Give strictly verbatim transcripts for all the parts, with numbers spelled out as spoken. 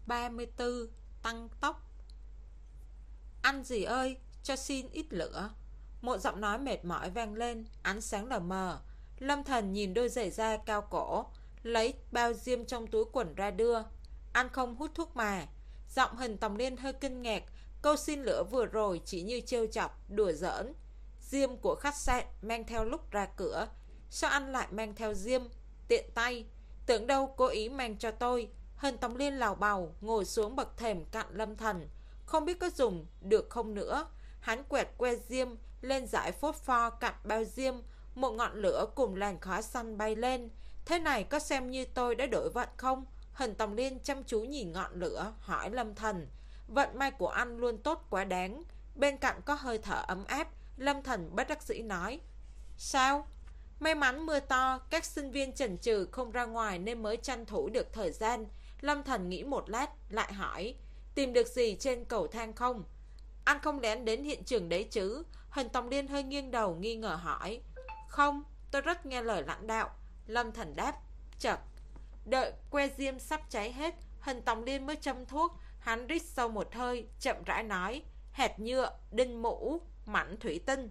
ba mươi tư. Tăng tốc. Anh gì ơi, cho xin ít lửa. Một giọng nói mệt mỏi vang lên, ánh sáng lờ mờ. Lâm Thần nhìn đôi giày da cao cổ, lấy bao diêm trong túi quần ra đưa. Anh không hút thuốc mà. Giọng Hình Tòng Liên hơi kinh ngạc. Câu xin lửa vừa rồi chỉ như trêu chọc, đùa giỡn. Diêm của khách sạn mang theo lúc ra cửa. Sao anh lại mang theo diêm? Tiện tay. Tưởng đâu cố ý mang cho tôi. Hình Tòng Liên lào bào ngồi xuống bậc thềm cạnh Lâm Thần. Không biết có dùng được không nữa. Hắn quẹt que diêm lên dải phốt pho cạnh bao diêm. Một ngọn lửa cùng làn khói xanh bay lên. Thế này có xem như tôi đã đổi vận không? Hình Tòng Liên chăm chú nhìn ngọn lửa, hỏi Lâm Thần. Vận may của anh luôn tốt quá đáng. Bên cạnh có hơi thở ấm áp. Lâm Thần bất đắc dĩ nói. Sao? May mắn mưa to, các sinh viên chần chừ không ra ngoài nên mới tranh thủ được thời gian. Lâm Thần nghĩ một lát, lại hỏi. Tìm được gì trên cầu thang không? Anh không lén đến hiện trường đấy chứ? Hình Tòng Liên hơi nghiêng đầu nghi ngờ hỏi. Không, tôi rất nghe lời lãnh đạo. Lâm Thần đáp. Chật. Đợi que diêm sắp cháy hết, Hình Tòng Liên mới châm thuốc. Hắn rít sâu một hơi, chậm rãi nói. Hạt nhựa, đinh mũ, mảnh thủy tinh.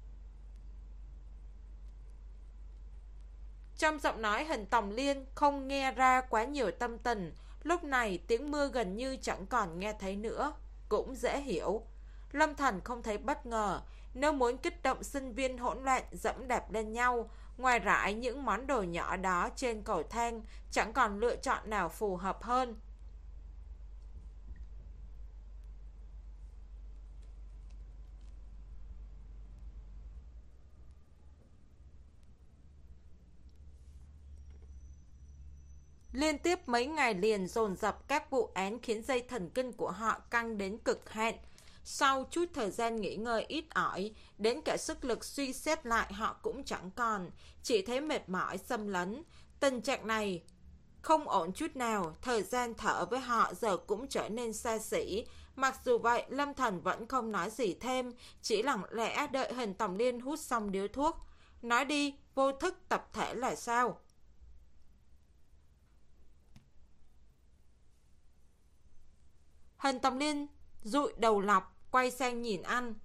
Trong giọng nói Hình Tòng Liên không nghe ra quá nhiều tâm tình. Lúc này tiếng mưa gần như chẳng còn nghe thấy nữa. Cũng dễ hiểu. Lâm Thần không thấy bất ngờ. Nếu muốn kích động sinh viên hỗn loạn dẫm đạp lên nhau, ngoài rải những món đồ nhỏ đó trên cầu thang, chẳng còn lựa chọn nào phù hợp hơn. Liên tiếp mấy ngày liền dồn dập các vụ án khiến dây thần kinh của họ căng đến cực hạn. Sau chút thời gian nghỉ ngơi ít ỏi, đến cả sức lực suy xét lại họ cũng chẳng còn, chỉ thấy mệt mỏi xâm lấn. Tình trạng này không ổn chút nào, thời gian thở với họ giờ cũng trở nên xa xỉ. Mặc dù vậy, Lâm Thần vẫn không nói gì thêm, chỉ lặng lẽ đợi Hình Tòng Liên hút xong điếu thuốc. Nói đi, vô thức tập thể là sao? Hình Tòng Liên dụi đầu lọc, quay sang nhìn anh.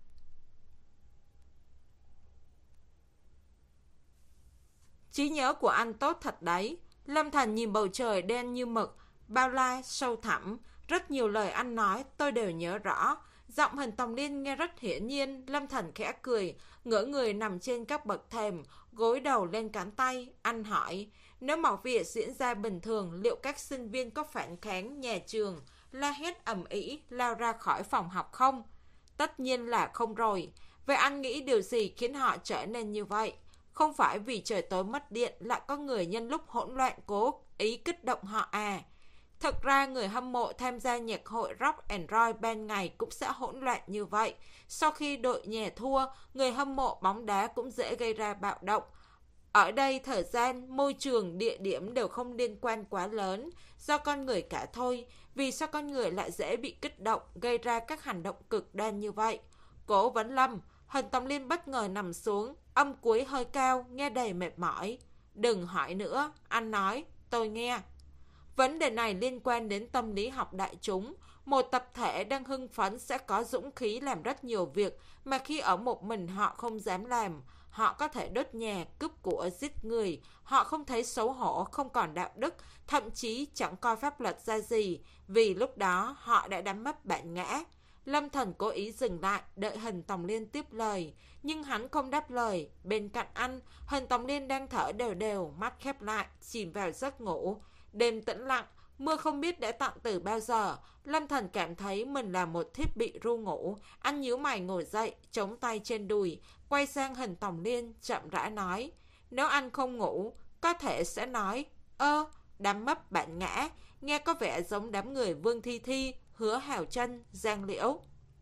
Trí nhớ của anh tốt thật đấy. Lâm Thần nhìn bầu trời đen như mực, bao la, sâu thẳm. Rất nhiều lời anh nói tôi đều nhớ rõ. Giọng Hình Tòng Liên nghe rất hiển nhiên. Lâm Thần khẽ cười, ngửa người nằm trên các bậc thềm, gối đầu lên cánh tay. Anh hỏi, nếu mọi việc diễn ra bình thường, liệu các sinh viên có phản kháng nhà trường, la hét ầm ĩ, lao ra khỏi phòng học không? Tất nhiên là không rồi. Vậy anh nghĩ điều gì khiến họ trở nên như vậy? Không phải vì trời tối mất điện lại có người nhân lúc hỗn loạn cố ý kích động họ à? Thật ra người hâm mộ tham gia nhạc hội Rock and Roll ban ngày cũng sẽ hỗn loạn như vậy. Sau khi đội nhà thua, người hâm mộ bóng đá cũng dễ gây ra bạo động. Ở đây thời gian, môi trường, địa điểm đều không liên quan quá lớn, do con người cả thôi. Vì sao con người lại dễ bị kích động, gây ra các hành động cực đoan như vậy? Cố vấn Lâm, Hình Tòng Liên bất ngờ nằm xuống, âm cuối hơi cao, nghe đầy mệt mỏi. Đừng hỏi nữa, anh nói, tôi nghe. Vấn đề này liên quan đến tâm lý học đại chúng. Một tập thể đang hưng phấn sẽ có dũng khí làm rất nhiều việc mà khi ở một mình họ không dám làm. Họ có thể đốt nhà, cướp của, giết người. Họ không thấy xấu hổ, không còn đạo đức, thậm chí chẳng coi pháp luật ra gì, vì lúc đó họ đã đánh mất bản ngã. Lâm Thần cố ý dừng lại, đợi Hình Tòng Liên tiếp lời, nhưng hắn không đáp lời. Bên cạnh anh, Hình Tòng Liên đang thở đều đều, mắt khép lại, chìm vào giấc ngủ. Đêm tĩnh lặng, mưa không biết đã tặng từ bao giờ. Lâm Thần cảm thấy mình là một thiết bị ru ngủ. Anh nhíu mày ngồi dậy, chống tay trên đùi, quay sang Hình Tòng Liên, chậm rãi nói. Nếu anh không ngủ, có thể sẽ nói, ơ, đám mất bản ngã, nghe có vẻ giống đám người Vương Thi Thi, Hứa Hào Trân, Giang Liễu.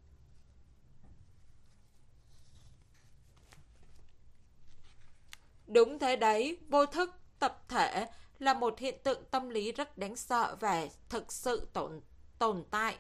Đúng thế đấy, vô thức, tập thể là một hiện tượng tâm lý rất đáng sợ và thực sự tồn, tồn tại.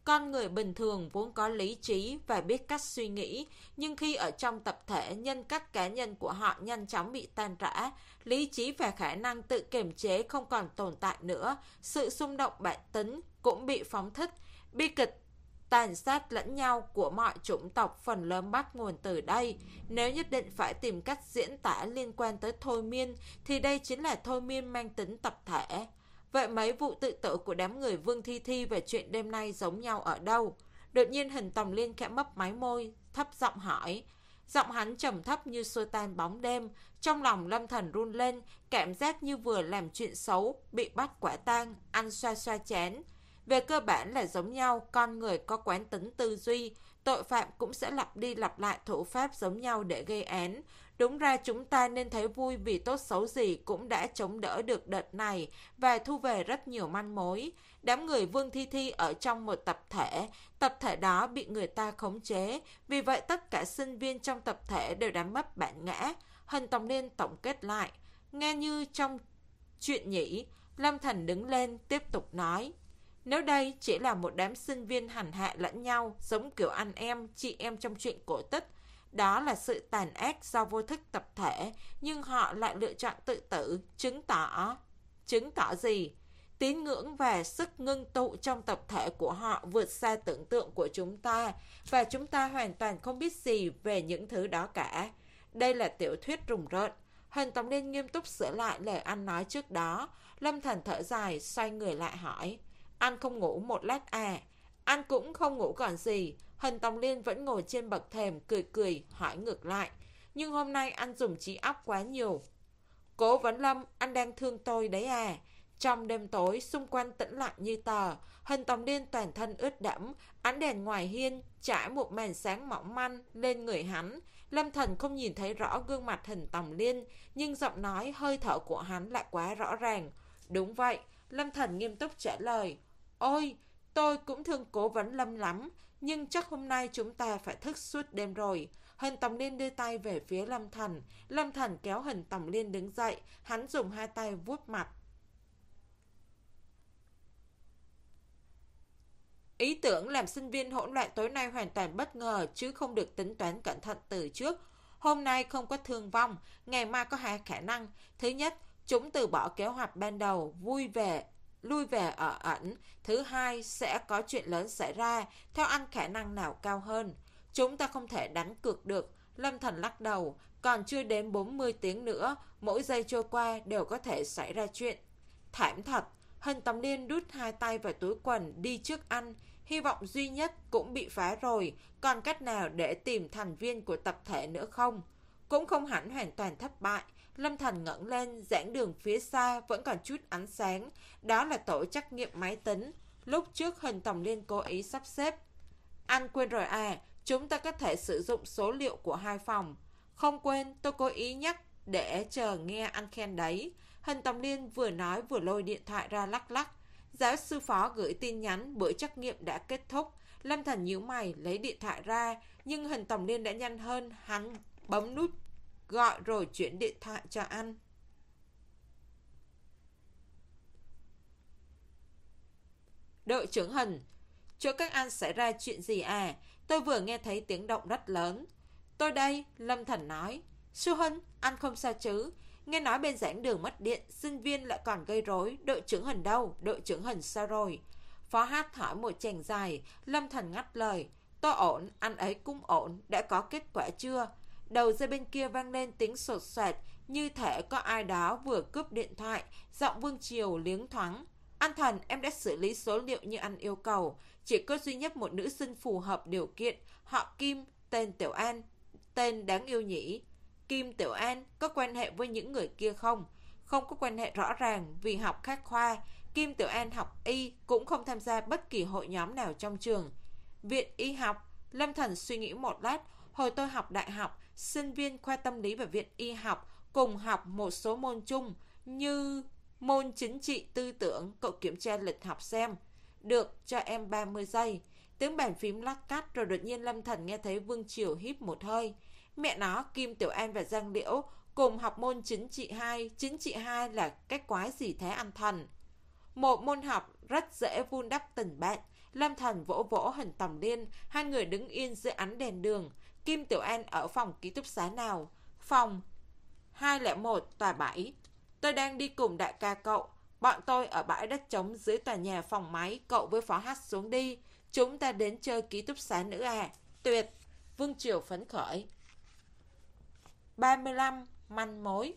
Con người bình thường vốn có lý trí và biết cách suy nghĩ, nhưng khi ở trong tập thể, nhân cách cá nhân của họ nhanh chóng bị tan rã, lý trí và khả năng tự kiềm chế không còn tồn tại nữa, sự xung động bản tính cũng bị phóng thích. Bi kịch tàn sát lẫn nhau của mọi chủng tộc phần lớn bắt nguồn từ đây. Nếu nhất định phải tìm cách diễn tả liên quan tới thôi miên, thì đây chính là thôi miên mang tính tập thể. Vậy mấy vụ tự tử của đám người Vương Thi Thi về chuyện đêm nay giống nhau ở đâu? Đột nhiên Hình Tòng Liên khẽ mấp máy môi, thấp giọng hỏi. Giọng hắn trầm thấp như xua tan bóng đêm. Trong lòng Lâm Thần run lên, cảm giác như vừa làm chuyện xấu, bị bắt quả tang, ăn xoa xoa chén. Về cơ bản là giống nhau, con người có quán tính tư duy, tội phạm cũng sẽ lặp đi lặp lại thủ pháp giống nhau để gây án. Đúng ra chúng ta nên thấy vui vì tốt xấu gì cũng đã chống đỡ được đợt này và thu về rất nhiều manh mối. Đám người Vương Thi Thi ở trong một tập thể, tập thể đó bị người ta khống chế, vì vậy tất cả sinh viên trong tập thể đều đã mất bản ngã. Hình Tòng Liên tổng kết lại, nghe như trong chuyện nhỉ. Lâm Thần đứng lên tiếp tục nói. Nếu đây chỉ là một đám sinh viên hành hạ lẫn nhau, giống kiểu anh em, chị em trong chuyện cổ tích, đó là sự tàn ác do vô thức tập thể, nhưng họ lại lựa chọn tự tử, chứng tỏ... Chứng tỏ gì? Tín ngưỡng và sức ngưng tụ trong tập thể của họ vượt xa tưởng tượng của chúng ta, và chúng ta hoàn toàn không biết gì về những thứ đó cả. Đây là tiểu thuyết rùng rợn. Hình Tòng Liên nghiêm túc sửa lại lời anh nói trước đó. Lâm Thần thở dài, xoay người lại hỏi. Anh không ngủ một lát à? Anh cũng không ngủ còn gì. Hình Tòng Liên vẫn ngồi trên bậc thềm cười cười hỏi ngược lại. Nhưng hôm nay anh dùng trí óc quá nhiều. Cố Vấn Lâm, anh đang thương tôi đấy à? Trong đêm tối, xung quanh tĩnh lặng như tờ, Hình Tòng Liên toàn thân ướt đẫm, ánh đèn ngoài hiên trải một màn sáng mỏng manh lên người hắn. Lâm Thần không nhìn thấy rõ gương mặt Hình Tòng Liên, nhưng giọng nói, hơi thở của hắn lại quá rõ ràng. Đúng vậy, Lâm Thần nghiêm túc trả lời. Ôi, tôi cũng thương Cố Vấn Lâm lắm, nhưng chắc hôm nay chúng ta phải thức suốt đêm rồi. Hình Tòng Liên đưa tay về phía Lâm Thần. Lâm Thần kéo Hình Tòng Liên đứng dậy, hắn dùng hai tay vuốt mặt. Ý tưởng làm sinh viên hỗn loạn tối nay hoàn toàn bất ngờ, chứ không được tính toán cẩn thận từ trước. Hôm nay không có thương vong, ngày mai có hai khả năng. Thứ nhất, chúng từ bỏ kế hoạch ban đầu, vui về, lui về ở ẩn. Thứ hai, sẽ có chuyện lớn xảy ra. Theo anh, khả năng nào cao hơn? Chúng ta không thể đánh cược được. Lâm Thần lắc đầu. Còn chưa đến bốn mươi tiếng nữa, mỗi giây trôi qua đều có thể xảy ra chuyện. Thảm thật. Hình Tòng Liên đút hai tay vào túi quần đi trước anh. Hy vọng duy nhất cũng bị phá rồi. Còn cách nào để tìm thành viên của tập thể nữa không? Cũng không hẳn hoàn toàn thất bại. Lâm Thần ngẩng lên, giảng đường phía xa vẫn còn chút ánh sáng. Đó là tổ trắc nghiệm máy tính. Lúc trước Hình Tòng Liên cố ý sắp xếp. Anh quên rồi à, chúng ta có thể sử dụng số liệu của hai phòng. Không quên, tôi cố ý nhắc để chờ nghe anh khen đấy. Hình Tòng Liên vừa nói vừa lôi điện thoại ra lắc lắc. Giáo sư phó gửi tin nhắn buổi trắc nghiệm đã kết thúc. Lâm Thần nhíu mày lấy điện thoại ra, nhưng Hình Tòng Liên đã nhanh hơn, hắn bấm nút gọi rồi chuyển điện thoại cho anh. Đội trưởng Hình, chỗ các anh xảy ra chuyện gì à? Tôi vừa nghe thấy tiếng động rất lớn. Tôi đây, Lâm Thần nói. Sư Hình, anh không sao chứ? Nghe nói bên giảng đường mất điện, sinh viên lại còn gây rối. Đội trưởng Hình đâu? Đội trưởng Hình sao rồi? Phó Hát hỏi một chàng dài. Lâm Thần ngắt lời. Tôi ổn, anh ấy cũng ổn. Đã có kết quả chưa? Đầu dây bên kia vang lên tiếng sột soạt, như thể có ai đó vừa cướp điện thoại. Giọng Vương Triều liếng thoáng. Anh Thần, em đã xử lý số liệu như anh yêu cầu. Chỉ có duy nhất một nữ sinh phù hợp điều kiện. Họ Kim, tên Tiểu An. Tên đáng yêu nhỉ? Kim Tiểu An có quan hệ với những người kia không? Không có quan hệ rõ ràng vì học khác khoa. Kim Tiểu An học y, cũng không tham gia bất kỳ hội nhóm nào trong trường. Viện y học. Lâm Thần suy nghĩ một lát. Hồi tôi học đại học, sinh viên khoa tâm lý và viện y học cùng học một số môn chung, như môn chính trị tư tưởng. Cậu kiểm tra lịch học xem. Được, cho em ba mươi giây. Tiếng bàn phím lách cắt, rồi đột nhiên Lâm Thần nghe thấy Vương Triều hít một hơi. Mẹ nó, Kim Tiểu An và Giang Liễu cùng học môn chính trị hai. Chính trị hai là cái quái gì thế anh Thần? Một môn học rất dễ vun đắp tình bạn. Lâm Thành vỗ vỗ hình Tòng Liên, hai người đứng yên dưới ánh đèn đường. Kim Tiểu An ở phòng ký túc xá nào? Phòng hai không một tòa bảy. Tôi đang đi cùng đại ca cậu. Bọn tôi ở bãi đất trống dưới tòa nhà phòng máy, cậu với Phó Hát xuống đi. Chúng ta đến chơi ký túc xá nữa à? Tuyệt! Vương Triều phấn khởi. ba mươi lăm. Manh mối.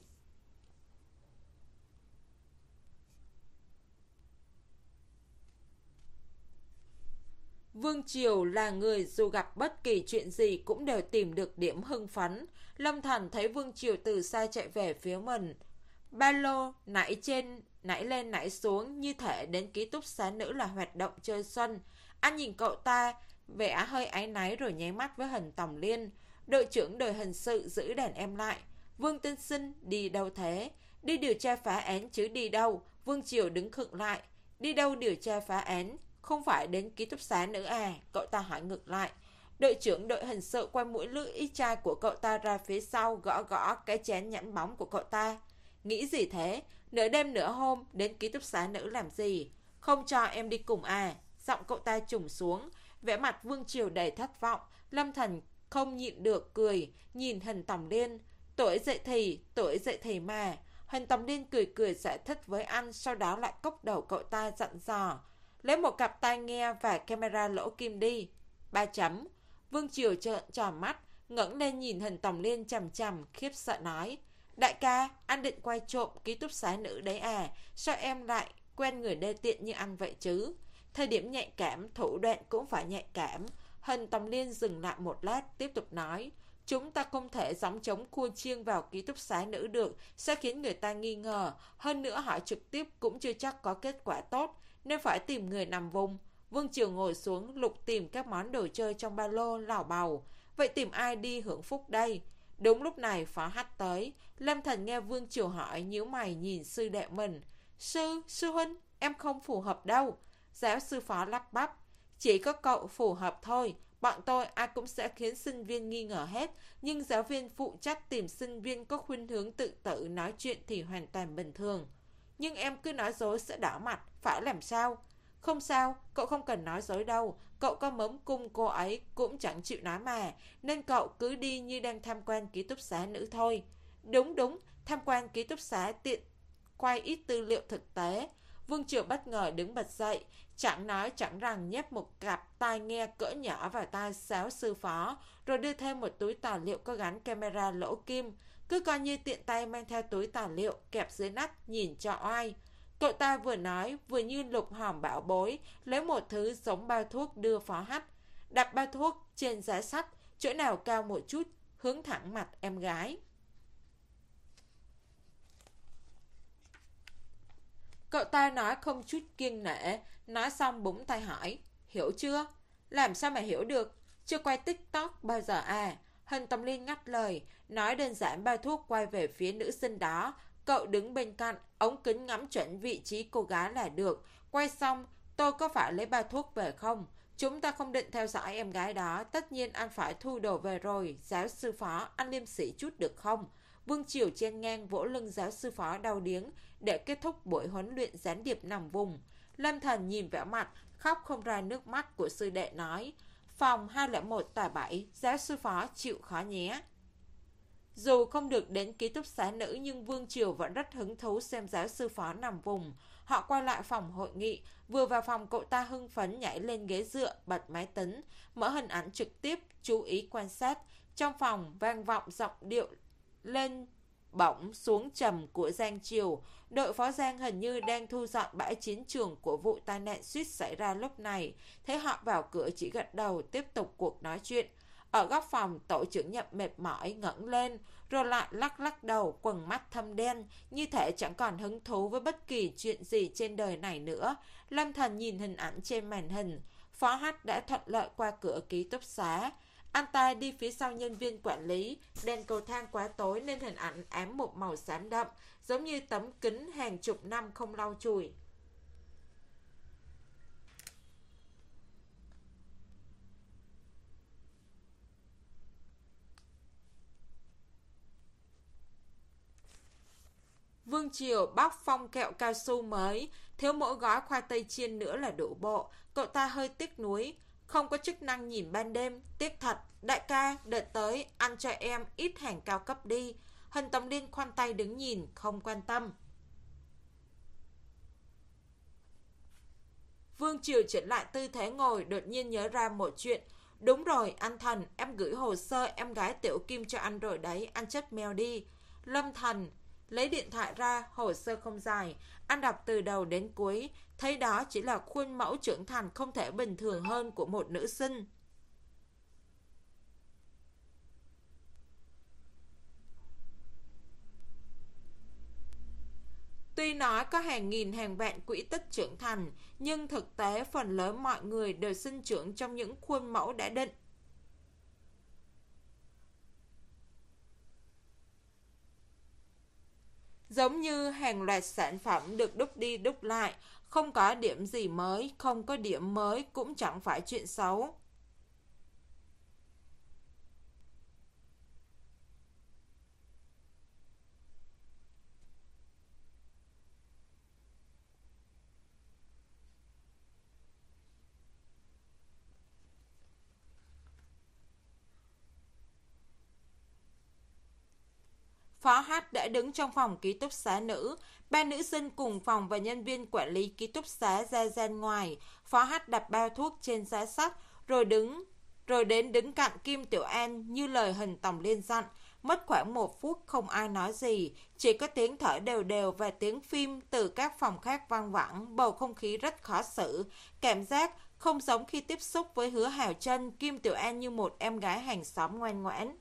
Vương Triều là người dù gặp bất kỳ chuyện gì cũng đều tìm được điểm hưng phấn. Lâm Thành thấy Vương Triều từ xa chạy về phía mình. Ba lô nãy trên, nãy lên nãy xuống, như thể đến ký túc xá nữ là hoạt động chơi xuân. Anh nhìn cậu ta, vẻ hơi áy náy rồi nháy mắt với hình Tòng Liên. Đội trưởng đội hình sự giữ đàn em lại. Vương Tiên Sinh đi đâu thế? Đi điều tra phá án chứ đi đâu? Vương Triều đứng khựng lại. Đi đâu điều tra phá án? Không phải đến ký túc xá nữa à? Cậu ta hỏi ngược lại. Đội trưởng đội hình sự quay mũi lưỡi y chai của cậu ta ra phía sau, gõ gõ cái chén nhẵn bóng của cậu ta. Nghĩ gì thế? Nửa đêm nửa hôm đến ký túc xá nữ làm gì? Không cho em đi cùng à? Giọng cậu ta trùng xuống. Vẻ mặt Vương Triều đầy thất vọng. Lâm Thành không nhịn được cười, nhìn hình Tòng Liên. Tuổi dậy thì, tuổi dậy thì mà. Hình Tòng Liên cười cười giải thích với anh, sau đó lại cốc đầu cậu ta dặn dò. Lấy một cặp tai nghe và camera lỗ kim đi. Ba chấm. Vương Triều trợn tròn mắt, ngẩng lên nhìn hình Tòng Liên chằm chằm, khiếp sợ nói. Đại ca, anh định quay trộm ký túc xá nữ đấy à? Sao em lại quen người đê tiện như anh vậy chứ? Thời điểm nhạy cảm, thủ đoạn cũng phải nhạy cảm. Hình Tòng Liên dừng lại một lát, tiếp tục nói. Chúng ta không thể gióng trống khua chiêng vào ký túc xá nữ được, sẽ khiến người ta nghi ngờ. Hơn nữa hỏi trực tiếp cũng chưa chắc có kết quả tốt, nên phải tìm người nằm vùng. Vương Triều ngồi xuống lục tìm các món đồ chơi trong ba lô lảo bầu. Vậy tìm ai đi hưởng phúc đây? Đúng lúc này Phó Hát tới. Lâm Thành nghe Vương Triều hỏi, nhíu mày nhìn sư đệ mình. Sư, sư huynh, em không phù hợp đâu. Giáo sư Phó lắp bắp. Chỉ có cậu phù hợp thôi. Bọn tôi ai cũng sẽ khiến sinh viên nghi ngờ hết. Nhưng giáo viên phụ trách tìm sinh viên có khuynh hướng tự tử nói chuyện thì hoàn toàn bình thường. Nhưng em cứ nói dối sẽ đỏ mặt. Phải làm sao? Không sao, cậu không cần nói dối đâu. Cậu có mớm cung cô ấy cũng chẳng chịu nói mà. Nên cậu cứ đi như đang tham quan ký túc xá nữ thôi. Đúng đúng, tham quan ký túc xá tiện quay ít tư liệu thực tế. Vương Triều bất ngờ đứng bật dậy, chẳng nói chẳng rằng nhét một cặp tai nghe cỡ nhỏ vào tai giáo sư Phó, rồi đưa thêm một túi tài liệu có gắn camera lỗ kim. Cứ coi như tiện tay mang theo túi tài liệu kẹp dưới nách nhìn cho oai. Cậu ta vừa nói vừa như lục hòm bảo bối, lấy một thứ giống bao thuốc đưa Phó Hát. Đặt bao thuốc trên giá sách, chỗ nào cao một chút, hướng thẳng mặt em gái. Cậu ta nói không chút kiêng nể, nói xong búng tay hỏi. Hiểu chưa? Làm sao mà hiểu được? Chưa quay TikTok bao giờ à? Hình Tòng Liên ngắt lời, nói đơn giản bao thuốc quay về phía nữ sinh đó. Cậu đứng bên cạnh, ống kính ngắm chuẩn vị trí cô gái là được. Quay xong, tôi có phải lấy bao thuốc về không? Chúng ta không định theo dõi em gái đó. Tất nhiên anh phải thu đồ về rồi. Giáo sư Phó, anh liêm sỉ chút được không? Vương Triều chen ngang vỗ lưng giáo sư Phó đau điếng để kết thúc buổi huấn luyện gián điệp nằm vùng. Lâm Thành nhìn vẻ mặt khóc không ra nước mắt của sư đệ nói. Phòng hai không một tòa bảy, giáo sư Phó chịu khó nhé. Dù không được đến ký túc xá nữ nhưng Vương Triều vẫn rất hứng thú xem giáo sư Phó nằm vùng. Họ quay lại phòng hội nghị, vừa vào phòng cậu ta hưng phấn nhảy lên ghế dựa, bật máy tính, mở hình ảnh trực tiếp, chú ý quan sát. Trong phòng vang vọng giọng điệu lên bổng xuống trầm của Giang Triều. Đội phó Giang hình như đang thu dọn bãi chiến trường của vụ tai nạn suýt xảy ra lúc này. Thấy họ vào cửa chỉ gật đầu tiếp tục cuộc nói chuyện. Ở góc phòng, tổ trưởng Nhậm mệt mỏi ngẩng lên, rồi lại lắc lắc đầu, quầng mắt thâm đen, như thể chẳng còn hứng thú với bất kỳ chuyện gì trên đời này nữa. Lâm Thành nhìn hình ảnh trên màn hình. Phó Hát đã thuận lợi qua cửa ký túc xá. Anh ta đi phía sau nhân viên quản lý, đèn cầu thang quá tối nên hình ảnh ám một màu xám đậm, giống như tấm kính hàng chục năm không lau chùi. Vương Triều bóc phong kẹo cao su mới, Thiếu mỗi gói khoai tây chiên nữa là đủ bộ. Cậu ta hơi tiếc nuối. Không có chức năng nhìn ban đêm. Tiếc thật. Đại ca, đợi tới, ăn cho em ít hàng cao cấp đi. Hân Tòng Liên khoanh tay đứng nhìn, không quan tâm. Vương Triều chuyển lại tư thế ngồi, đột nhiên nhớ ra một chuyện. Đúng rồi, anh Thần, em gửi hồ sơ em gái Tiểu Kim cho anh rồi đấy, anh check mail đi. Lâm Thần lấy điện thoại ra, hồ sơ không dài. Anh đọc từ đầu đến cuối, thấy đó chỉ là khuôn mẫu trưởng thành không thể bình thường hơn của một nữ sinh. Tuy nói có hàng nghìn hàng vạn quỹ tích trưởng thành, nhưng thực tế phần lớn mọi người đều sinh trưởng trong những khuôn mẫu đã định. Giống như hàng loạt sản phẩm được đúc đi đúc lại, không có điểm gì mới, không có điểm mới cũng chẳng phải chuyện xấu. Phó Hát đã đứng trong phòng ký túc xá nữ. Ba nữ sinh cùng phòng và nhân viên quản lý ký túc xá ra gian ngoài. Phó Hát đặt bao thuốc trên giá sách, rồi đứng, rồi đến đứng cạnh Kim Tiểu An như lời Hình Tòng Liên dặn. Mất khoảng một phút không ai nói gì, chỉ có tiếng thở đều đều và tiếng phim từ các phòng khác vang vẳng. Bầu không khí rất khó xử, cảm giác không giống khi tiếp xúc với Hứa Hào Trân. Kim Tiểu An như một em gái hàng xóm ngoan ngoãn.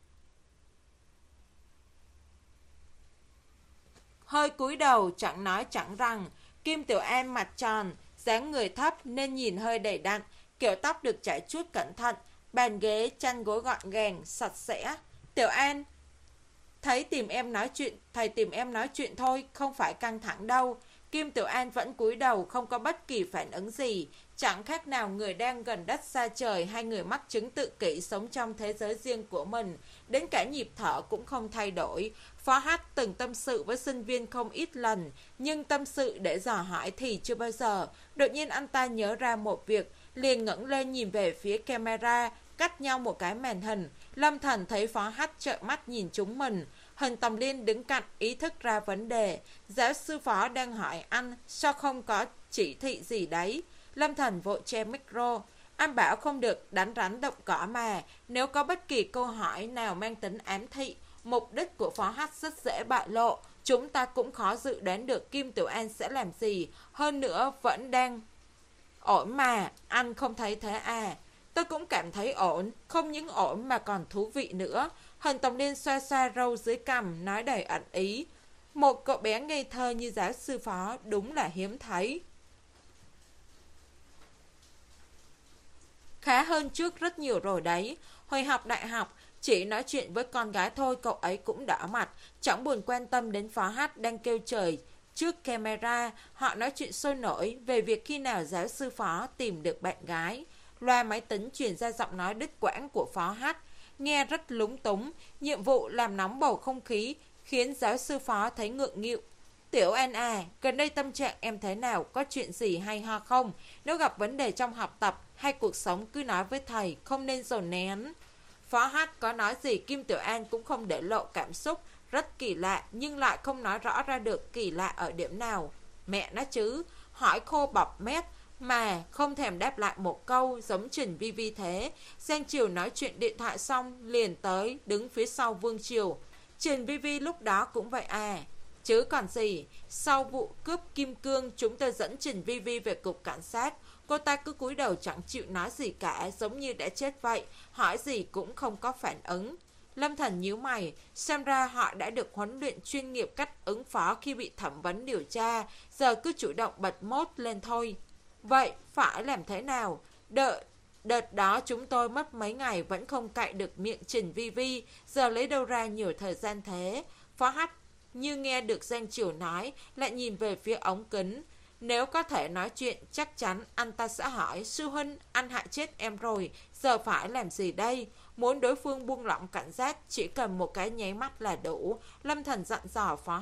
Hơi cúi đầu chẳng nói chẳng rằng. Kim Tiểu An mặt tròn, dáng người thấp nên nhìn hơi đầy đặn, kiểu tóc được chải chuốt cẩn thận, bàn ghế chăn gối gọn gàng, sạch sẽ. Tiểu An, thấy tìm em nói chuyện, thầy tìm em nói chuyện thôi, không phải căng thẳng đâu. Kim Tiểu An vẫn cúi đầu, không có bất kỳ phản ứng gì, chẳng khác nào người đang gần đất xa trời hay người mắc chứng tự kỷ sống trong thế giới riêng của mình. Đến cả nhịp thở cũng không thay đổi. Phó Hát từng tâm sự với sinh viên không ít lần, nhưng tâm sự để dò hỏi thì chưa bao giờ. Đột nhiên anh ta nhớ ra một việc, liền ngẩng lên nhìn về phía camera, cách nhau một cái màn hình. Lâm Thần thấy Phó Hát trợn mắt nhìn chúng mình. Hình Tòng Liên đứng cạnh ý thức ra vấn đề. Giáo sư Phó đang hỏi anh sao không có chỉ thị gì đấy. Lâm Thần vội che micro. Anh bảo không được đánh rắn động cỏ mà. Nếu có bất kỳ câu hỏi nào mang tính ám thị, mục đích của Phó Hát rất dễ bại lộ. Chúng ta cũng khó dự đoán được Kim Tiểu An sẽ làm gì. Hơn nữa vẫn đang ổn mà. Anh không thấy thế à? Tôi cũng cảm thấy ổn. Không những ổn mà còn thú vị nữa. Hình Tòng Liên xoa xoa râu dưới cằm, nói đầy ẩn ý. Một cậu bé ngây thơ như giáo sư Phó đúng là hiếm thấy. Khá hơn trước rất nhiều rồi đấy. Hồi học đại học, chỉ nói chuyện với con gái thôi cậu ấy cũng đỏ mặt, chẳng buồn quan tâm đến Phó Hát đang kêu trời. Trước camera, họ nói chuyện sôi nổi về việc khi nào giáo sư Phó tìm được bạn gái. Loa máy tính truyền ra giọng nói đứt quãng của Phó Hát, nghe rất lúng túng. Nhiệm vụ làm nóng bầu không khí khiến giáo sư Phó thấy ngượng nghịu. Tiểu An à, gần đây tâm trạng em thế nào, có chuyện gì hay ho không? Nếu gặp vấn đề trong học tập hay cuộc sống cứ nói với thầy, không nên dồn nén. Phó Hát có nói gì Kim Tiểu An cũng không để lộ cảm xúc, rất kỳ lạ nhưng lại không nói rõ ra được kỳ lạ ở điểm nào. Mẹ nó chứ, hỏi khô bọc mét mà không thèm đáp lại một câu, giống Trình Vi Vi thế. Giang Triều nói chuyện điện thoại xong liền tới đứng phía sau Vương Triều. Trình Vi Vi lúc đó cũng vậy à? Chứ còn gì, sau vụ cướp kim cương chúng tôi dẫn Trình Vi Vi về cục cảnh sát. Cô ta cứ cúi đầu chẳng chịu nói gì cả, giống như đã chết vậy, hỏi gì cũng không có phản ứng. Lâm Thần nhíu mày, xem ra họ đã được huấn luyện chuyên nghiệp cách ứng phó khi bị thẩm vấn điều tra, giờ cứ chủ động bật mốt lên thôi. Vậy phải làm thế nào? Đợi, đợt đó chúng tôi mất mấy ngày vẫn không cạy được miệng Trình Vi Vi, giờ lấy đâu ra nhiều thời gian thế? Phó Hát như nghe được Giang Triều nói, lại nhìn về phía ống kính. Nếu có thể nói chuyện, chắc chắn anh ta sẽ hỏi, sư huynh, anh hại chết em rồi, giờ phải làm gì đây? Muốn đối phương buông lỏng cảnh giác, chỉ cần một cái nháy mắt là đủ. Lâm Thần dặn dò Phó Hát,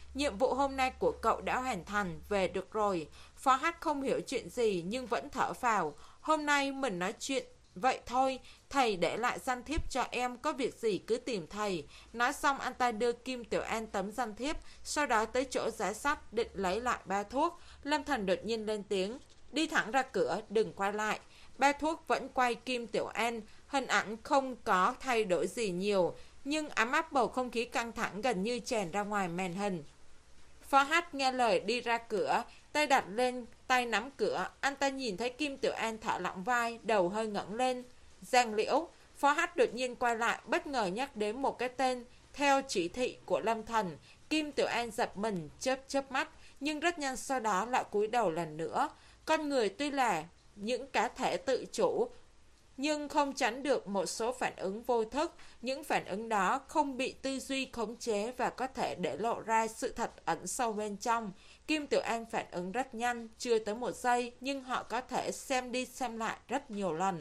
Nhiệm vụ hôm nay của cậu đã hoàn thành, về được rồi. Phó Hát không hiểu chuyện gì nhưng vẫn thở phào. Hôm nay mình nói chuyện vậy thôi, thầy để lại danh thiếp cho em, có việc gì cứ tìm thầy. Nói xong anh ta đưa Kim Tiểu An tấm danh thiếp, sau đó tới chỗ giá sách định lấy lại bao thuốc. Lâm Thành đột nhiên lên tiếng, đi thẳng ra cửa, đừng quay lại. Bao thuốc vẫn quay Kim Tiểu An, hình ảnh không có thay đổi gì nhiều, nhưng ấm áp bầu không khí căng thẳng gần như tràn ra ngoài màn hình. Phó Hát nghe lời đi ra cửa, tay đặt lên tay nắm cửa. Anh ta nhìn thấy Kim Tiểu An thả lỏng vai, đầu hơi ngẩng lên. Giang Liễu. Phó Hát đột nhiên quay lại, bất ngờ nhắc đến một cái tên. Theo chỉ thị của Lâm Thành, Kim Tiểu An giật mình, chớp chớp mắt, nhưng rất nhanh sau đó lại cúi đầu lần nữa. Con người tuy là những cá thể tự chủ, nhưng không tránh được một số phản ứng vô thức. Những phản ứng đó không bị tư duy khống chế và có thể để lộ ra sự thật ẩn sâu bên trong. Kim Tiểu An phản ứng rất nhanh, chưa tới một giây, nhưng họ có thể xem đi xem lại rất nhiều lần.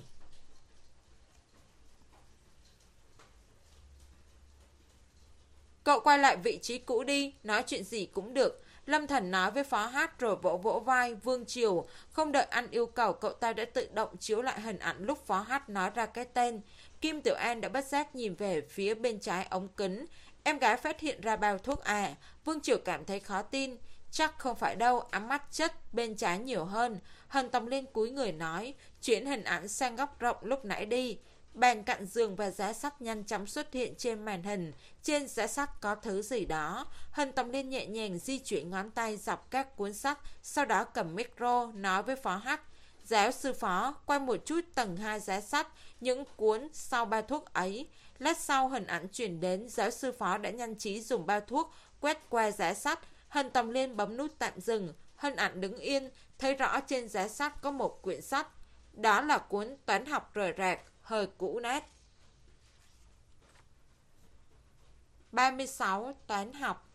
Cậu quay lại vị trí cũ đi, nói chuyện gì cũng được. Lâm Thần nói với Phó Hát rồi vỗ vỗ vai Vương Triều. Không đợi anh yêu cầu, cậu ta đã tự động chiếu lại hình ảnh lúc Phó Hát nói ra cái tên. Kim Tiểu An đã bất giác nhìn về phía bên trái ống kính. Em gái phát hiện ra bao thuốc à? Vương Triều cảm thấy khó tin. Chắc không phải đâu, ám mắt chất bên trái nhiều hơn. Hân Tông lên cúi người nói, chuyển hình ảnh sang góc rộng lúc nãy đi. Bàn cạnh giường và giá sách nhanh chóng xuất hiện trên màn hình. Trên giá sách có thứ gì đó. Hân Tông Liên nhẹ nhàng di chuyển ngón tay dọc các cuốn sách, sau đó cầm micro nói với Phó Hát. Giáo sư Phó, quay một chút tầng hai giá sách, những cuốn sau bao thuốc ấy. Lát sau hình ảnh chuyển đến, giáo sư Phó đã nhanh trí dùng bao thuốc quét qua giá sách. Hân Tông Liên bấm nút tạm dừng. Hình ảnh đứng yên, thấy rõ trên giá sách có một quyển sách. Đó là cuốn Toán học rời rạc, hơi cũ nát. ba mươi sáu. Toán học.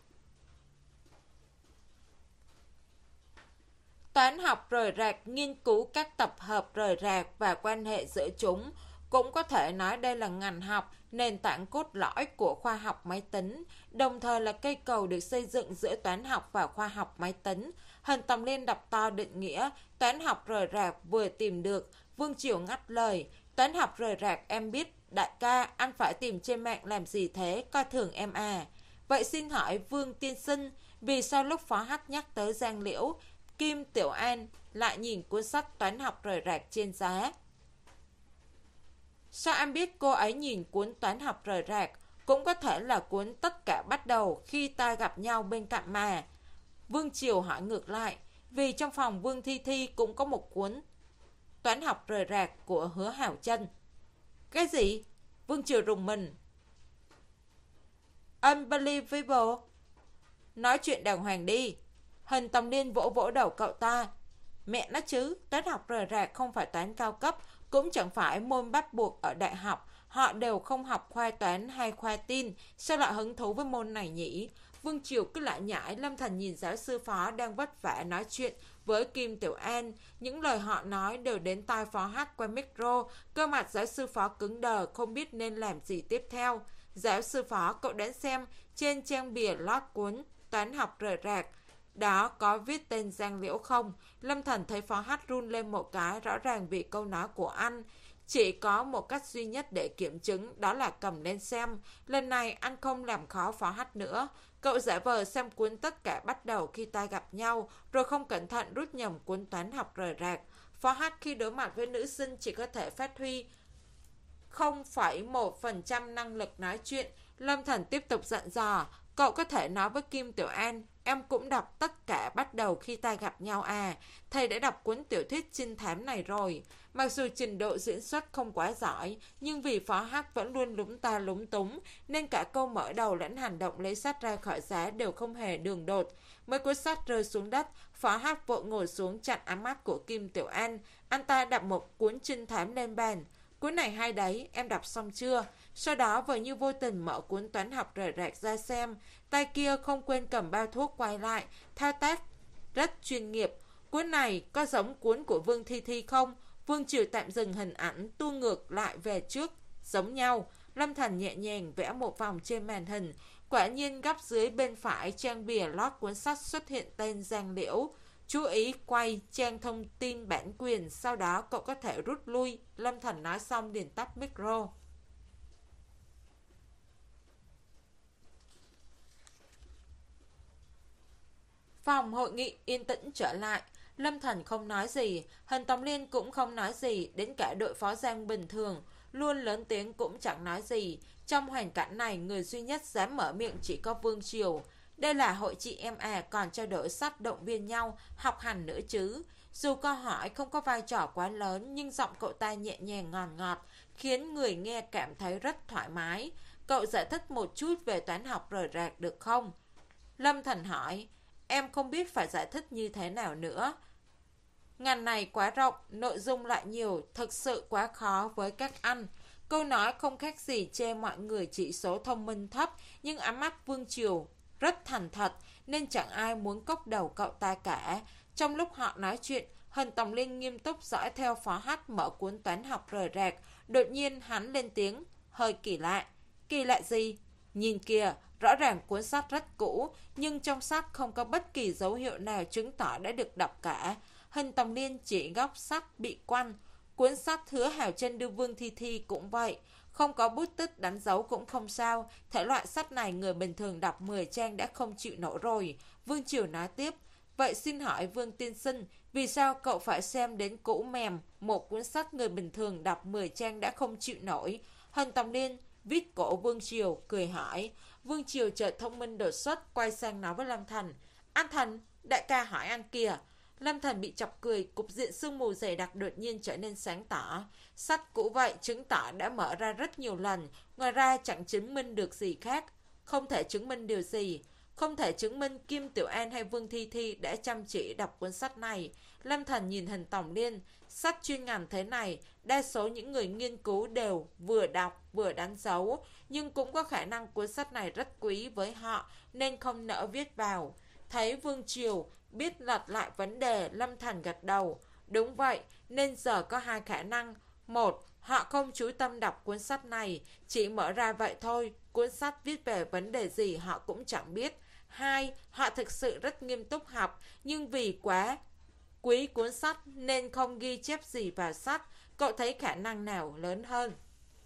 Toán học rời rạc nghiên cứu các tập hợp rời rạc và quan hệ giữa chúng. Cũng có thể nói đây là ngành học, nền tảng cốt lõi của khoa học máy tính, đồng thời là cây cầu được xây dựng giữa toán học và khoa học máy tính. Hân Tông Liên đọc to định nghĩa, toán học rời rạc vừa tìm được. Vương Triều ngắt lời, toán học rời rạc em biết, đại ca, anh phải tìm trên mạng làm gì thế, coi thường em à. Vậy xin hỏi Vương tiên sinh, vì sao lúc Phó Hát nhắc tới Giang Liễu, Kim Tiểu An lại nhìn cuốn sách toán học rời rạc trên giá? Sao anh biết cô ấy nhìn cuốn toán học rời rạc? Cũng có thể là cuốn tất cả bắt đầu khi ta gặp nhau bên cạnh mà. Vương Triều hỏi ngược lại, vì trong phòng Vương Thi Thi cũng có một cuốn toán học rời rạc của Hứa Hảo Trân. Cái gì? Vương Triều rùng mình. Unbelievable. Nói chuyện đàng hoàng đi. Hân Tông Liên vỗ vỗ đầu cậu ta. Mẹ nó chứ, toán học rời rạc không phải toán cao cấp, cũng chẳng phải môn bắt buộc ở đại học. Họ đều không học khoa toán hay khoa tin, sao lại hứng thú với môn này nhỉ? Vương Triều cứ lại nhải. Lâm Thành nhìn giáo sư Phó đang vất vả nói chuyện với Kim Tiểu An. Những lời họ nói đều đến tai Phó Hát qua micro. Cơ mặt giáo sư Phó cứng đờ, không biết nên làm gì tiếp theo. Giáo sư Phó, cậu đến xem trên trang bìa lót cuốn toán học rời rạc đó có viết tên Giang Liễu không? Lâm Thần thấy Phó Hát run lên một cái, rõ ràng vì câu nói của anh. Chỉ có một cách duy nhất để kiểm chứng, đó là cầm lên xem. Lần này anh không làm khó Phó Hát nữa. Cậu giả vờ xem cuốn tất cả bắt đầu khi ta gặp nhau, rồi không cẩn thận rút nhầm cuốn toán học rời rạc. Phó Hát khi đối mặt với nữ sinh chỉ có thể phát huy không phẩy một phần trăm năng lực nói chuyện. Lâm Thần tiếp tục dặn dò, cậu có thể nói với Kim Tiểu An, em cũng đọc tất cả bắt đầu khi ta gặp nhau à. Thầy đã đọc cuốn tiểu thuyết trinh thám này rồi. Mặc dù trình độ diễn xuất không quá giỏi, nhưng vì Phó Hát vẫn luôn lúng ta lúng túng, nên cả câu mở đầu lẫn hành động lấy sách ra khỏi giá đều không hề đường đột. Mấy cuốn sách rơi xuống đất, Phó Hát vội ngồi xuống chặn ánh mắt của Kim Tiểu An. Anh ta đặt một cuốn trinh thám lên bàn. Cuốn này hay đấy, em đọc xong chưa? Sau đó vợ như vô tình mở cuốn toán học rời rạc ra xem. Tay kia không quên cầm bao thuốc quay lại, thao tác rất chuyên nghiệp. Cuốn này có giống cuốn của Vương Thi Thi không? Vương Triều tạm dừng hình ảnh, tua ngược lại về trước. Giống nhau. Lâm Thành nhẹ nhàng vẽ một vòng trên màn hình. Quả nhiên góc dưới bên phải trang bìa lót cuốn sách xuất hiện tên Giang Liễu. Chú ý quay trang thông tin bản quyền, sau đó cậu có thể rút lui. Lâm Thành nói xong liền tắt micro. Phòng hội nghị yên tĩnh trở lại. Lâm Thành không nói gì, Hình Tòng Liên cũng không nói gì, đến cả đội phó Giang bình thường luôn lớn tiếng cũng chẳng nói gì. Trong hoàn cảnh này, người duy nhất dám mở miệng chỉ có Vương Triều. Đây là hội chị em à, còn trao đổi sách động viên nhau, học hành nữa chứ. Dù câu hỏi không có vai trò quá lớn, nhưng giọng cậu ta nhẹ nhàng ngọt ngọt, khiến người nghe cảm thấy rất thoải mái. Cậu giải thích một chút về toán học rời rạc được không? Lâm Thành hỏi. Em không biết phải giải thích như thế nào nữa. Ngành này quá rộng, nội dung lại nhiều, thực sự quá khó với các anh. Câu nói không khác gì chê mọi người chỉ số thông minh thấp, nhưng ám mắt Vương Triều rất thành thật, nên chẳng ai muốn cốc đầu cậu ta cả. Trong lúc họ nói chuyện, Hình Tòng Liên nghiêm túc dõi theo Phó Hách mở cuốn toán học rời rạc. Đột nhiên hắn lên tiếng, hơi kỳ lạ. Kỳ lạ gì? Nhìn kìa, rõ ràng cuốn sách rất cũ, nhưng trong sách không có bất kỳ dấu hiệu nào chứng tỏ đã được đọc cả. Hình Tòng Liên chỉ góc sách bị quanh. Cuốn sách Hứa Hào Chân đưa Vương Thi Thi cũng vậy. Không có bút tích đánh dấu cũng không sao. Thể loại sách này người bình thường đọc mười trang đã không chịu nổi rồi. Vương Triều nói tiếp. Vậy xin hỏi Vương tiên sinh, vì sao cậu phải xem đến cũ mềm một cuốn sách người bình thường đọc mười trang đã không chịu nổi? Hình Tòng Liên viết cổ Vương Triều, cười hỏi. Vương Triều chợt thông minh đột xuất, quay sang nói với Lâm Thành. Anh Thành, đại ca hỏi anh kìa. Lâm Thành bị chọc cười, cục diện sương mù dày đặc đột nhiên trở nên sáng tỏ. Sách cũ vậy chứng tỏ đã mở ra rất nhiều lần, ngoài ra chẳng chứng minh được gì khác. Không thể chứng minh điều gì. Không thể chứng minh Kim Tiểu An hay Vương Thi Thi đã chăm chỉ đọc cuốn sách này. Lâm Thành nhìn Hình Tòng Liên. Sách chuyên ngành thế này, đa số những người nghiên cứu đều vừa đọc vừa đánh dấu, nhưng cũng có khả năng cuốn sách này rất quý với họ nên không nỡ viết vào. Thấy Vương Triều biết lật lại vấn đề, Lâm Thành gật đầu. Đúng vậy, nên giờ có hai khả năng. Một, họ không chú tâm đọc cuốn sách này, chỉ mở ra vậy thôi, cuốn sách viết về vấn đề gì họ cũng chẳng biết. Hai, họ thực sự rất nghiêm túc học, nhưng vì quá quý cuốn sách nên không ghi chép gì vào sách. Cậu thấy khả năng nào lớn hơn?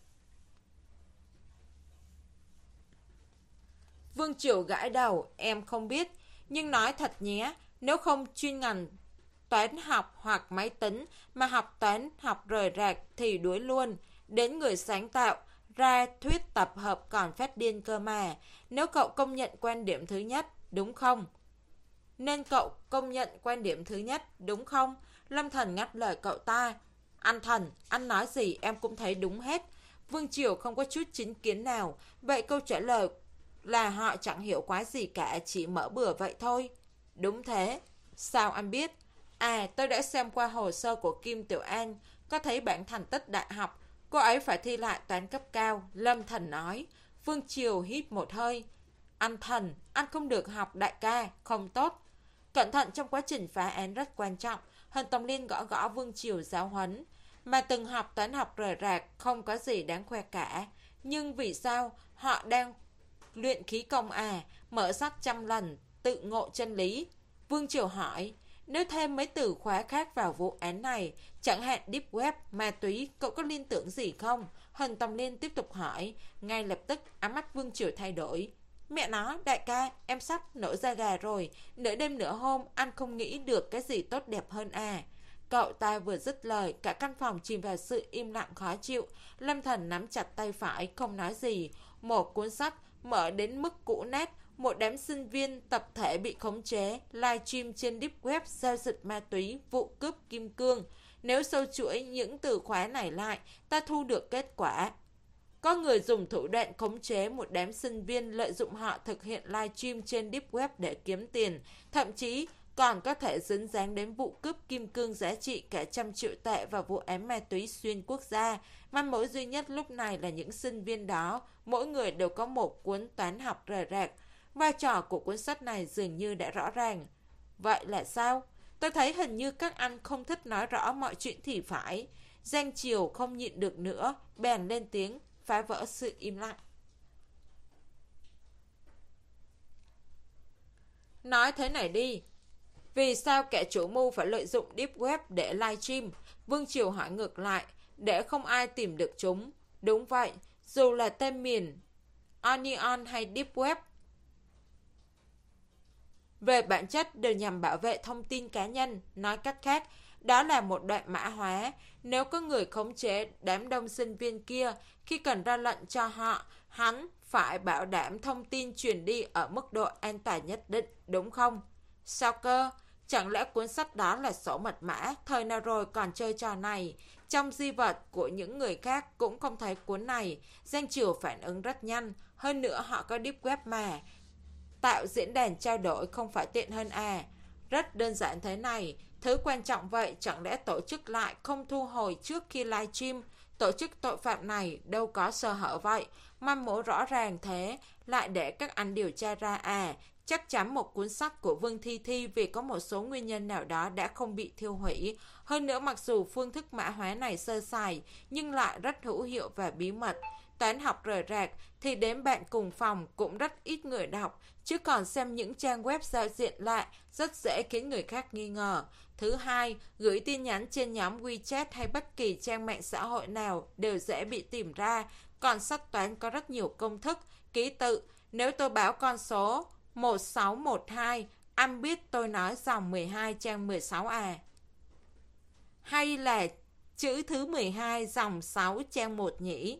Vương Triều gãi đầu, em không biết. Nhưng nói thật nhé, nếu không chuyên ngành toán học hoặc máy tính mà học toán học rời rạc thì đuối luôn. Đến người sáng tạo ra thuyết tập hợp còn phát điên cơ mà. Nếu cậu công nhận quan điểm thứ nhất, đúng không? Nên cậu công nhận quan điểm thứ nhất, đúng không? Lâm Thành ngắt lời cậu ta. Anh Thành, anh nói gì em cũng thấy đúng hết. Vương Triều không có chút chính kiến nào. Vậy câu trả lời là họ chẳng hiểu quá gì cả, chỉ mở bừa vậy thôi. Đúng thế. Sao anh biết? À, tôi đã xem qua hồ sơ của Kim Tiểu An, có thấy bản thành tích đại học. Cô ấy phải thi lại toán cấp cao, Lâm Thành nói. Vương Triều hít một hơi. Anh Thành, anh không được học đại ca, không tốt. Cẩn thận trong quá trình phá án rất quan trọng. Hình Tòng Liên gõ gõ Vương Triều giáo huấn. Mà từng học toán học rời rạc, không có gì đáng khoe cả. Nhưng vì sao họ đang luyện khí công à, mở sách trăm lần, tự ngộ chân lý? Vương Triều hỏi. Nếu thêm mấy từ khóa khác vào vụ án này, chẳng hạn deep web, ma túy, cậu có liên tưởng gì không? Hình Tòng Liên tiếp tục hỏi. Ngay lập tức ám mắt Vương Triều thay đổi. Mẹ nó, đại ca, em sắp nổi da gà rồi. Nửa đêm nửa hôm, anh không nghĩ được cái gì tốt đẹp hơn à? Cậu ta vừa dứt lời, cả căn phòng chìm vào sự im lặng khó chịu. Lâm Thần nắm chặt tay phải, không nói gì. Một cuốn sách mở đến mức cũ nát. Một đám sinh viên tập thể bị khống chế, livestream trên deep web, giao dịch ma túy, vụ cướp kim cương. Nếu sâu chuỗi những từ khóa này lại, ta thu được kết quả. Có người dùng thủ đoạn khống chế một đám sinh viên, lợi dụng họ thực hiện livestream trên deep web để kiếm tiền, thậm chí còn có thể dính dáng đến vụ cướp kim cương giá trị cả trăm triệu tệ và vụ án ma túy xuyên quốc gia. Manh mối duy nhất lúc này là những sinh viên đó, mỗi người đều có một cuốn toán học rời rạc. Vai trò của cuốn sách này dường như đã rõ ràng. Vậy là sao? Tôi thấy hình như các anh không thích nói rõ mọi chuyện thì phải. Giang Triều không nhịn được nữa, bèn lên tiếng, phá vỡ sự im lặng. Nói thế này đi. Vì sao kẻ chủ mưu phải lợi dụng Deep Web để livestream? Vương Triều hỏi ngược lại. Để không ai tìm được chúng. Đúng vậy, dù là tên miền Onion hay Deep Web, về bản chất đều nhằm bảo vệ thông tin cá nhân. Nói cách khác, đó là một đoạn mã hóa. Nếu có người khống chế đám đông sinh viên kia, khi cần ra lệnh cho họ, hắn phải bảo đảm thông tin truyền đi ở mức độ an toàn nhất định, đúng không? Sao cơ? Chẳng lẽ cuốn sách đó là sổ mật mã? Thời nào rồi còn chơi trò này? Trong di vật của những người khác cũng không thấy cuốn này. Giang Triều phản ứng rất nhanh. Hơn nữa họ có Deep Web mà. Tạo diễn đàn trao đổi không phải tiện hơn à? Rất đơn giản thế này. Thứ quan trọng vậy chẳng lẽ tổ chức lại không thu hồi trước khi livestream? Tổ chức tội phạm này đâu có sơ hở vậy. Manh mối rõ ràng thế, lại để các anh điều tra ra à? Chắc chắn một cuốn sách của Vương Thi Thi vì có một số nguyên nhân nào đó đã không bị thiêu hủy. Hơn nữa mặc dù phương thức mã hóa này sơ sài, nhưng lại rất hữu hiệu và bí mật. Toán học rời rạc thì đến bạn cùng phòng cũng rất ít người đọc, chứ còn xem những trang web giao diện lạ rất dễ khiến người khác nghi ngờ. Thứ hai, gửi tin nhắn trên nhóm WeChat hay bất kỳ trang mạng xã hội nào đều dễ bị tìm ra. Còn sách toán có rất nhiều công thức, ký tự. Nếu tôi báo con số một sáu một hai, anh biết tôi nói dòng mười hai trang mười sáu à? Hay là chữ thứ mười hai dòng sáu trang một nhỉ?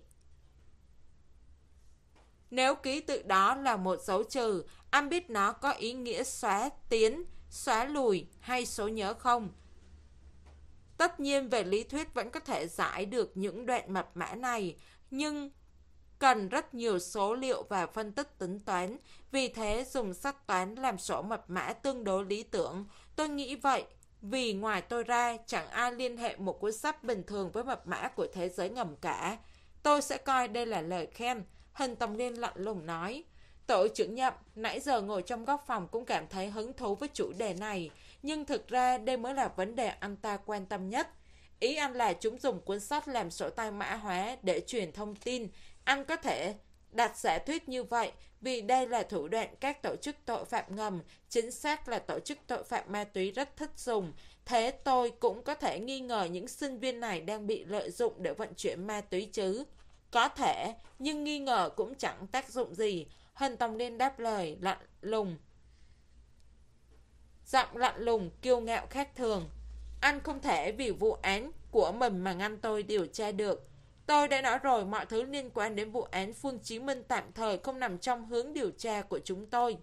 Nếu ký tự đó là một dấu trừ, anh biết nó có ý nghĩa xóa tiến, xóa lùi hay số nhớ không? Tất nhiên về lý thuyết vẫn có thể giải được những đoạn mật mã này, nhưng cần rất nhiều số liệu và phân tích tính toán. Vì thế dùng sách toán làm sổ mật mã tương đối lý tưởng. Tôi nghĩ vậy, vì ngoài tôi ra chẳng ai liên hệ một cuốn sách bình thường với mật mã của thế giới ngầm cả. Tôi sẽ coi đây là lời khen. Hình Tòng Liên lạnh lùng nói. Tổ trưởng Nhậm nãy giờ ngồi trong góc phòng cũng cảm thấy hứng thú với chủ đề này, nhưng thực ra đây mới là vấn đề anh ta quan tâm nhất. Ý anh là chúng dùng cuốn sách làm sổ tay mã hóa để truyền thông tin. Anh có thể đặt giả thuyết như vậy vì đây là thủ đoạn các tổ chức tội phạm ngầm, chính xác là tổ chức tội phạm ma túy rất thích dùng. Thế tôi cũng có thể nghi ngờ những sinh viên này đang bị lợi dụng để vận chuyển ma túy chứ? Có thể, nhưng nghi ngờ cũng chẳng tác dụng gì. Hình Tòng Liên đáp lời lạnh lùng. Giọng lạnh lùng, kiêu ngạo khác thường. Anh không thể vì vụ án của mình mà ngăn tôi điều tra được. Tôi đã nói rồi, mọi thứ liên quan đến vụ án Phương Chí Minh tạm thời không nằm trong hướng điều tra của chúng tôi.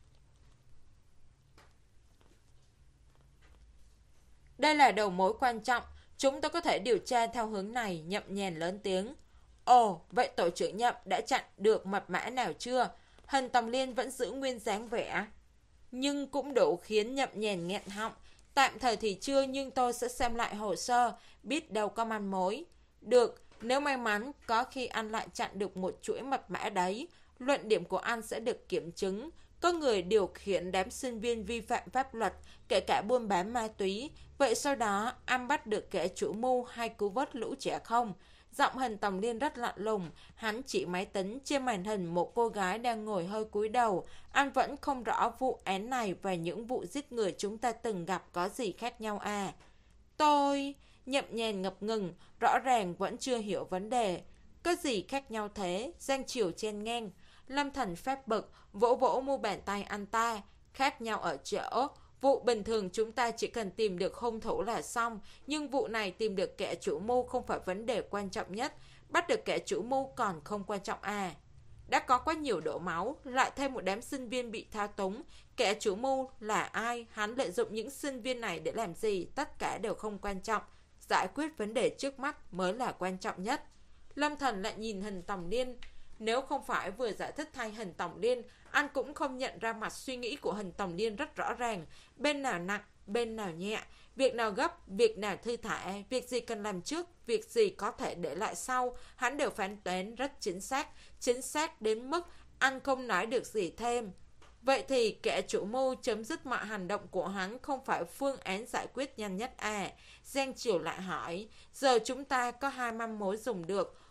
Đây là đầu mối quan trọng, chúng tôi có thể điều tra theo hướng này. Nhậm Nhàn lớn tiếng. Ồ, vậy tổ trưởng Nhậm đã chặn được mật mã nào chưa? Hình Tòng Liên vẫn giữ nguyên dáng vẻ, nhưng cũng đủ khiến Nhậm Nhàn nghẹn họng. Tạm thời thì chưa, nhưng tôi sẽ xem lại hồ sơ, biết đâu có manh mối. Được, nếu may mắn, có khi anh lại chặn được một chuỗi mật mã đấy. Luận điểm của anh sẽ được kiểm chứng. Có người điều khiển đám sinh viên vi phạm pháp luật, kể cả buôn bán ma túy. Vậy sau đó, anh bắt được kẻ chủ mưu hay cứu vớt lũ trẻ không? Giọng Hình Tòng Liên rất lạnh lùng. Hắn chỉ máy tính, trên màn hình một cô gái đang ngồi hơi cúi đầu. Anh vẫn không rõ vụ án này và những vụ giết người chúng ta từng gặp có gì khác nhau à? Tôi... Nhậm Nhàn ngập ngừng, rõ ràng vẫn chưa hiểu vấn đề. Có gì khác nhau thế? Giang Triều chen ngang. Lâm Thành phát bực, vỗ vỗ mu bàn tay anh ta. Khác nhau ở chỗ, vụ bình thường chúng ta chỉ cần tìm được hung thủ là xong, nhưng vụ này tìm được kẻ chủ mưu không phải vấn đề quan trọng nhất. Bắt được kẻ chủ mưu còn không quan trọng à? Đã có quá nhiều đổ máu, lại thêm một đám sinh viên bị thao túng. Kẻ chủ mưu là ai? Hắn lợi dụng những sinh viên này để làm gì? Tất cả đều không quan trọng. Giải quyết vấn đề trước mắt mới là quan trọng nhất. Lâm Thần lại nhìn Hình Tòng Liên. Nếu không phải vừa giải thích thay Hình Tòng Liên, anh cũng không nhận ra mặt suy nghĩ của Hình Tòng Liên rất rõ ràng. Bên nào nặng, bên nào nhẹ. Việc nào gấp, việc nào thư thả. Việc gì cần làm trước, việc gì có thể để lại sau. Hắn đều phán đoán rất chính xác. Chính xác đến mức anh không nói được gì thêm. Vậy thì kẻ chủ mưu chấm dứt mọi hành động của hắn không phải phương án giải quyết nhanh nhất à? Giang Triều lại hỏi. Giờ chúng ta có hai manh mối dùng được.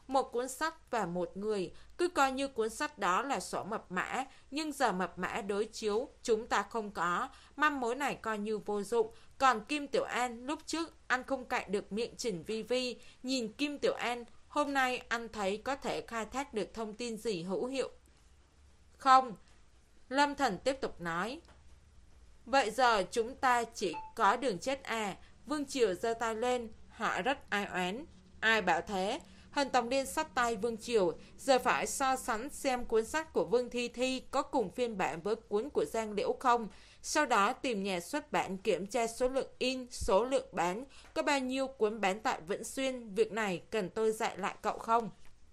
một cuốn sách và một người, cứ coi như cuốn sách đó là sổ mật mã, nhưng giờ mật mã đối chiếu chúng ta không có, manh mối này coi như vô dụng. Còn Kim Tiểu An, lúc trước anh không cạy được miệng Trình Vi Vi, nhìn Kim Tiểu An, hôm nay anh thấy có thể khai thác được thông tin gì hữu hiệu không? Lâm Thần tiếp tục nói. Vậy giờ chúng ta chỉ có đường chết à? Vương Triều giơ tay lên, hỏi rất ai oán. Ai bảo thế? Hân Tòng Liên xách tay Vương Triều, giờ phải so sánh xem cuốn sách của Vương Thi Thi có cùng phiên bản với cuốn của Giang Liễu không. Sau đó tìm nhà xuất bản kiểm tra số lượng in, số lượng bán, có bao nhiêu cuốn bán tại Vĩnh Xuyên. Việc này cần tôi dạy lại cậu không?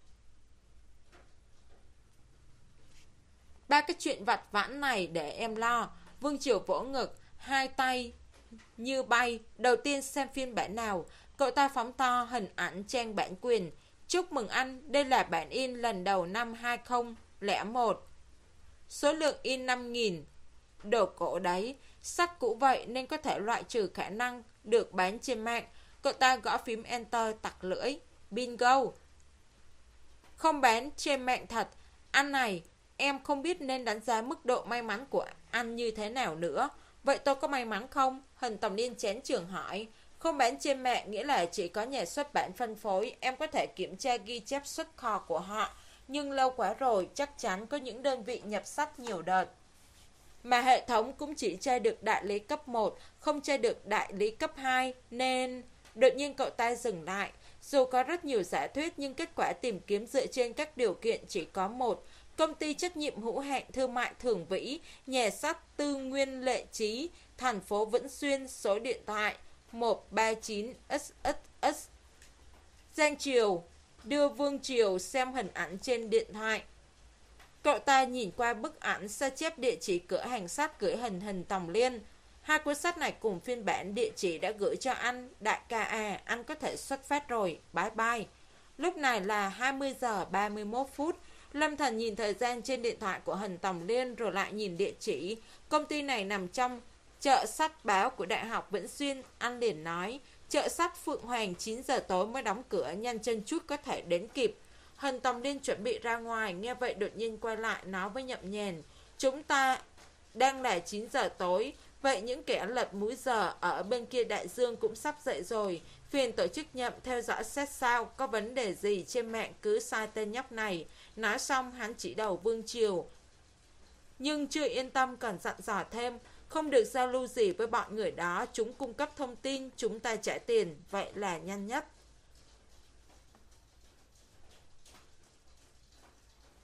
Ba cái chuyện vặt vãnh này để em lo. Vương Triều vỗ ngực, hai tay như bay. Đầu tiên xem phiên bản nào. Cậu ta phóng to hình ảnh trang bản quyền. Chúc mừng anh, đây là bản in lần đầu năm hai không không một. Số lượng in năm nghìn. Đồ cổ đấy, sách cũ vậy nên có thể loại trừ khả năng được bán trên mạng. Cậu ta gõ phím Enter tặc lưỡi. Bingo. Không bán trên mạng thật. Anh này, em không biết nên đánh giá mức độ may mắn của anh như thế nào nữa. Vậy tôi có may mắn không? Hình Tòng Liên chén trường hỏi. Không bán trên mạng nghĩa là chỉ có nhà xuất bản phân phối. Em có thể kiểm tra ghi chép xuất kho của họ. Nhưng lâu quá rồi, chắc chắn có những đơn vị nhập sách nhiều đợt. Mà hệ thống cũng chỉ tra được đại lý cấp một, không tra được đại lý cấp hai, nên... Đột nhiên cậu ta dừng lại. Dù có rất nhiều giả thuyết nhưng kết quả tìm kiếm dựa trên các điều kiện chỉ có một. Công ty trách nhiệm hữu hạn thương mại Thường Vĩ, nhà sách Tư Nguyên Lệ Trí, thành phố Vĩnh Xuyên, số điện thoại một ba chín x x x. Giang Triều đưa Vương Triều xem hình ảnh trên điện thoại. Cậu ta nhìn qua bức ảnh, sao chép địa chỉ cửa hàng sách gửi hình Hình Tòng Liên. Hai cuốn sách này cùng phiên bản địa chỉ đã gửi cho anh. Đại ca à, anh có thể xuất phát rồi. Bye bye. Lúc này là hai mươi giờ ba mươi mốt phút. Lâm Thần nhìn thời gian trên điện thoại của Hình Tòng Liên rồi lại nhìn địa chỉ. Công ty này nằm trong chợ sách báo của Đại học Vĩnh Xuyên. Anh liền nói, chợ sách Phượng Hoàng chín giờ tối mới đóng cửa, nhanh chân chút có thể đến kịp. Hình Tòng Liên chuẩn bị ra ngoài, nghe vậy đột nhiên quay lại nói với Nhậm Nhàn, chúng ta đang là chín giờ tối, vậy những kẻ lật múi giờ ở bên kia đại dương cũng sắp dậy rồi. Phiền tổ chức Nhậm theo dõi xét sao, có vấn đề gì trên mạng cứ sai tên nhóc này. Nói xong hắn chỉ đầu Vương Triều, nhưng chưa yên tâm còn dặn dò thêm, không được giao lưu gì với bọn người đó, chúng cung cấp thông tin, chúng ta trả tiền, vậy là nhanh nhất.